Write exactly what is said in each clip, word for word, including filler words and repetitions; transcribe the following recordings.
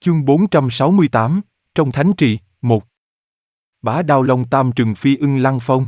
Chương bốn trăm sáu mươi tám, trong thánh trì, một. Bá Đao Long Tam trừng phi ưng lăng phong.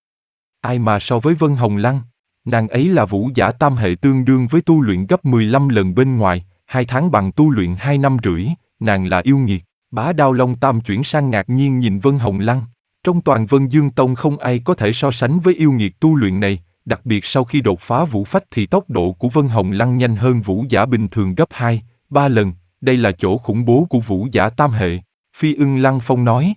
Ai mà so với Vân Hồng Lăng, nàng ấy là vũ giả tam hệ tương đương với tu luyện gấp mười lăm lần bên ngoài, hai tháng bằng tu luyện hai năm rưỡi, nàng là yêu nghiệt. Bá Đao Long Tam chuyển sang ngạc nhiên nhìn Vân Hồng Lăng, trong toàn Vân Dương Tông không ai có thể so sánh với yêu nghiệt tu luyện này, đặc biệt sau khi đột phá vũ phách thì tốc độ của Vân Hồng Lăng nhanh hơn vũ giả bình thường gấp hai, ba lần. Đây là chỗ khủng bố của vũ giả tam hệ, Phi Ưng Lăng Phong nói.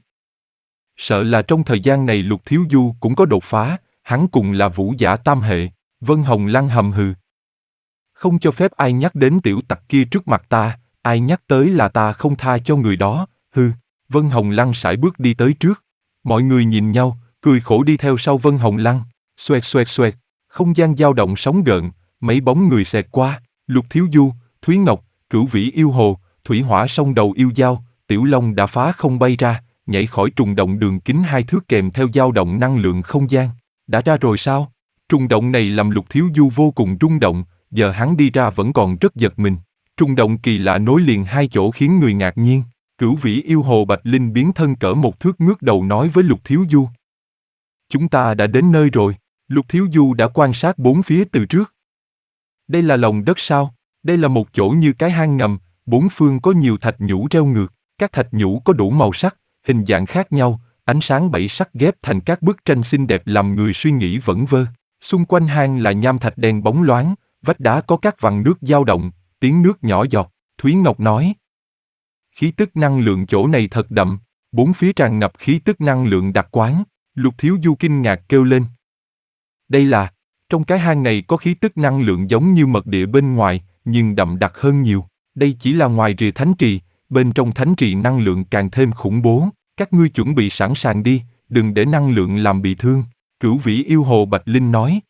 Sợ là trong thời gian này Lục Thiếu Du cũng có đột phá, hắn cùng là vũ giả tam hệ. Vân Hồng Lăng hầm hừ. Không cho phép ai nhắc đến tiểu tặc kia trước mặt ta, ai nhắc tới là ta không tha cho người đó, hừ. Vân Hồng Lăng sải bước đi tới trước. Mọi người nhìn nhau, cười khổ đi theo sau Vân Hồng Lăng, xoẹt xoẹt xoẹt, không gian dao động sóng gợn, mấy bóng người xẹt qua, Lục Thiếu Du, Thúy Ngọc, Cửu Vĩ Yêu Hồ, Thủy Hỏa Song Đầu Yêu Dao, Tiểu Long đã phá không bay ra, nhảy khỏi trùng động đường kính hai thước kèm theo dao động năng lượng không gian. Đã ra rồi sao? Trùng động này làm Lục Thiếu Du vô cùng rung động, giờ hắn đi ra vẫn còn rất giật mình. Trùng động kỳ lạ nối liền hai chỗ khiến người ngạc nhiên. Cửu Vĩ Yêu Hồ Bạch Linh biến thân cỡ một thước ngước đầu nói với Lục Thiếu Du. Chúng ta đã đến nơi rồi. Lục Thiếu Du đã quan sát bốn phía từ trước. Đây là lòng đất sao? Đây là một chỗ như cái hang ngầm, bốn phương có nhiều thạch nhũ reo ngược, các thạch nhũ có đủ màu sắc, hình dạng khác nhau, ánh sáng bảy sắc ghép thành các bức tranh xinh đẹp làm người suy nghĩ vẩn vơ. Xung quanh hang là nham thạch đen bóng loáng, vách đá có các vằn nước dao động, tiếng nước nhỏ giọt. Thúy Ngọc nói. Khí tức năng lượng chỗ này thật đậm, bốn phía tràn ngập khí tức năng lượng đặc quán. Lục Thiếu Du kinh ngạc kêu lên. Đây là, trong cái hang này có khí tức năng lượng giống như mật địa bên ngoài, nhưng đậm đặc hơn nhiều. Đây chỉ là ngoài rìa thánh trì, bên trong thánh trì năng lượng càng thêm khủng bố. Các ngươi chuẩn bị sẵn sàng đi, đừng để năng lượng làm bị thương. Cửu Vĩ Yêu Hồ Bạch Linh nói.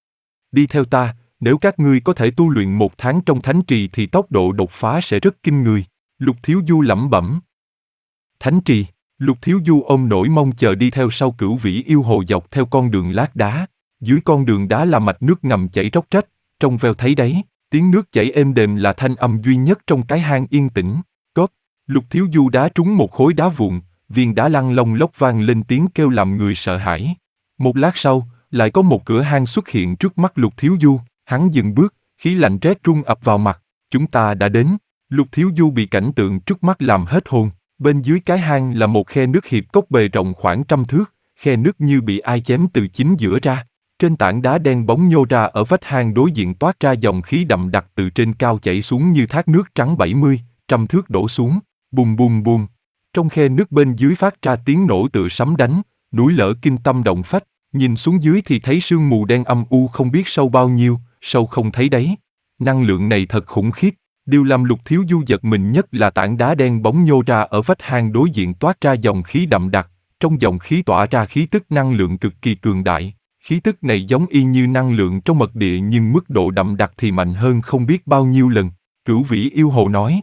Đi theo ta, nếu các ngươi có thể tu luyện một tháng trong thánh trì thì tốc độ đột phá sẽ rất kinh người. Lục Thiếu Du lẩm bẩm. Thánh trì, Lục Thiếu Du ôm nỗi mong chờ đi theo sau Cửu Vĩ Yêu Hồ dọc theo con đường lát đá. Dưới con đường đá là mạch nước ngầm chảy róc rách, trong veo thấy đấy, tiếng nước chảy êm đềm là thanh âm duy nhất trong cái hang yên tĩnh. Cóp, Lục Thiếu Du đá trúng một khối đá vụn, viên đá lăn lông lốc vang lên tiếng kêu làm người sợ hãi. Một lát sau, lại có một cửa hang xuất hiện trước mắt Lục Thiếu Du, hắn dừng bước, khí lạnh rét run ập vào mặt. Chúng ta đã đến. Lục Thiếu Du bị cảnh tượng trước mắt làm hết hồn. Bên dưới cái hang là một khe nước hiệp cốc bề rộng khoảng trăm thước, khe nước như bị ai chém từ chính giữa ra. Trên tảng đá đen bóng nhô ra ở vách hang đối diện toát ra dòng khí đậm đặc từ trên cao chảy xuống như thác nước trắng bảy mươi, trăm thước đổ xuống, bùm bùm bùm. Trong khe nước bên dưới phát ra tiếng nổ tựa sấm đánh, núi lở kinh tâm động phách, nhìn xuống dưới thì thấy sương mù đen âm u không biết sâu bao nhiêu, sâu không thấy đáy. Năng lượng này thật khủng khiếp, điều làm Lục Thiếu Du giật mình nhất là tảng đá đen bóng nhô ra ở vách hang đối diện toát ra dòng khí đậm đặc, trong dòng khí tỏa ra khí tức năng lượng cực kỳ cường đại. Khí tức này giống y như năng lượng trong mật địa nhưng mức độ đậm đặc thì mạnh hơn không biết bao nhiêu lần. Cửu Vĩ Yêu Hồ nói.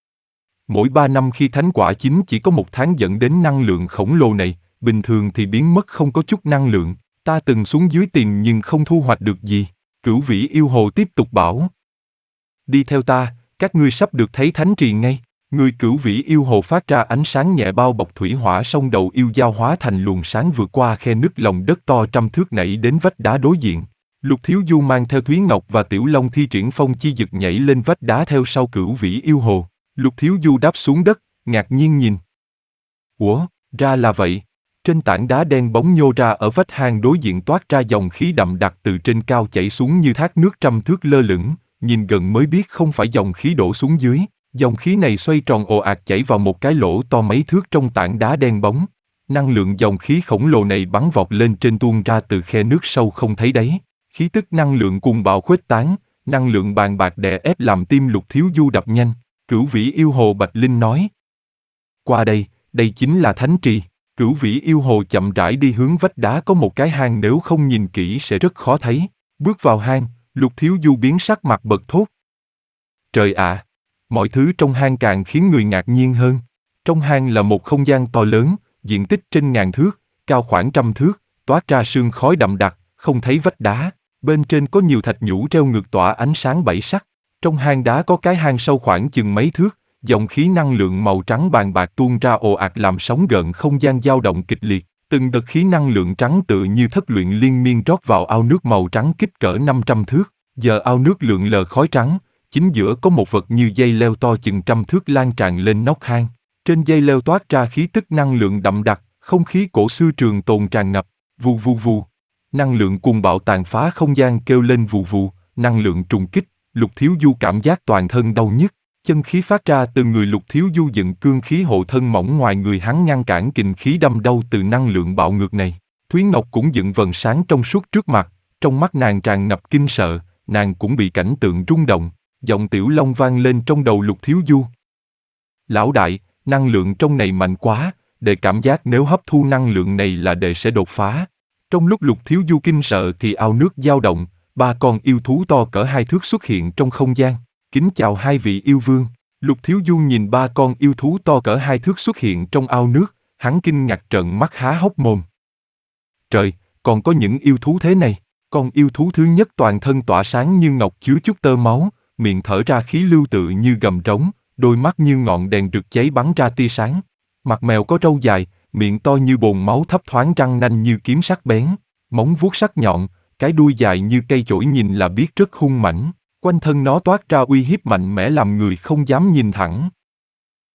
Mỗi ba năm khi thánh quả chín chỉ có một tháng dẫn đến năng lượng khổng lồ này, bình thường thì biến mất không có chút năng lượng. Ta từng xuống dưới tìm nhưng không thu hoạch được gì. Cửu Vĩ Yêu Hồ tiếp tục bảo. Đi theo ta, các ngươi sắp được thấy thánh trì ngay. Người Cửu Vĩ Yêu Hồ phát ra ánh sáng nhẹ bao bọc Thủy Hỏa Song Đầu Yêu Dao hóa thành luồng sáng vượt qua khe nứt lòng đất to trăm thước nảy đến vách đá đối diện. Lục Thiếu Du mang theo Thúy Ngọc và Tiểu Long thi triển phong chi dực nhảy lên vách đá theo sau Cửu Vĩ Yêu Hồ. Lục Thiếu Du đáp xuống đất, ngạc nhiên nhìn. Ủa, ra là vậy. Trên tảng đá đen bóng nhô ra ở vách hang đối diện toát ra dòng khí đậm đặc từ trên cao chảy xuống như thác nước trăm thước lơ lửng, nhìn gần mới biết không phải dòng khí đổ xuống dưới. Dòng khí này xoay tròn ồ ạt chảy vào một cái lỗ to mấy thước trong tảng đá đen bóng. Năng lượng dòng khí khổng lồ này bắn vọt lên trên tuôn ra từ khe nước sâu không thấy đáy. Khí tức năng lượng cuồng bạo khuếch tán, năng lượng bàn bạc đè ép làm tim Lục Thiếu Du đập nhanh. Cửu Vĩ Yêu Hồ Bạch Linh nói. Qua đây, đây chính là thánh trì. Cửu Vĩ Yêu Hồ chậm rãi đi hướng vách đá có một cái hang nếu không nhìn kỹ sẽ rất khó thấy. Bước vào hang, Lục Thiếu Du biến sắc mặt bật thốt. Trời ạ! Mọi thứ trong hang càng khiến người ngạc nhiên hơn. Trong hang là một không gian to lớn, diện tích trên ngàn thước, cao khoảng trăm thước, toát ra sương khói đậm đặc, không thấy vách đá. Bên trên có nhiều thạch nhũ treo ngược tỏa ánh sáng bảy sắc. Trong hang đá có cái hang sâu khoảng chừng mấy thước, Dòng khí năng lượng màu trắng bàn bạc tuôn ra ồ ạt làm sóng gợn không gian dao động kịch liệt. Từng đợt khí năng lượng trắng tự như thất luyện liên miên rót vào ao nước màu trắng kích cỡ năm trăm thước. Giờ ao nước lượn lờ khói trắng, chính giữa có một vật như dây leo to chừng trăm thước lan tràn lên nóc hang. Trên dây leo toát ra khí tức năng lượng đậm đặc, không khí cổ xưa trường tồn tràn ngập, vù vù vù. Năng lượng cuồng bạo tàn phá không gian kêu lên vù vù, năng lượng trùng kích, Lục Thiếu Du cảm giác toàn thân đau nhức. Chân khí phát ra từ người Lục Thiếu Du dựng cương khí hộ thân mỏng ngoài người hắn ngăn cản kình khí đâm đau từ năng lượng bạo ngược này. Thúy Ngọc cũng dựng vầng sáng trong suốt trước mặt, trong mắt nàng tràn ngập kinh sợ, nàng cũng bị cảnh tượng rung động. Giọng Tiểu Long vang lên trong đầu Lục Thiếu Du. Lão đại, năng lượng trong này mạnh quá, đệ cảm giác nếu hấp thu năng lượng này là đệ sẽ đột phá. Trong lúc Lục Thiếu Du kinh sợ thì ao nước dao động, ba con yêu thú to cỡ hai thước xuất hiện trong không gian. Kính chào hai vị yêu vương. Lục Thiếu Du nhìn ba con yêu thú to cỡ hai thước xuất hiện trong ao nước, hắn kinh ngạc trợn mắt há hốc mồm. Trời, còn có những yêu thú thế này. Con yêu thú thứ nhất toàn thân tỏa sáng như ngọc chứa chút tơ máu, miệng thở ra khí lưu tự như gầm trống, đôi mắt như ngọn đèn rực cháy bắn ra tia sáng. Mặt mèo có râu dài, miệng to như bồn máu thấp thoáng răng nanh như kiếm sắc bén, móng vuốt sắc nhọn, cái đuôi dài như cây chổi nhìn là biết rất hung mãnh. Quanh thân nó toát ra uy hiếp mạnh mẽ làm người không dám nhìn thẳng.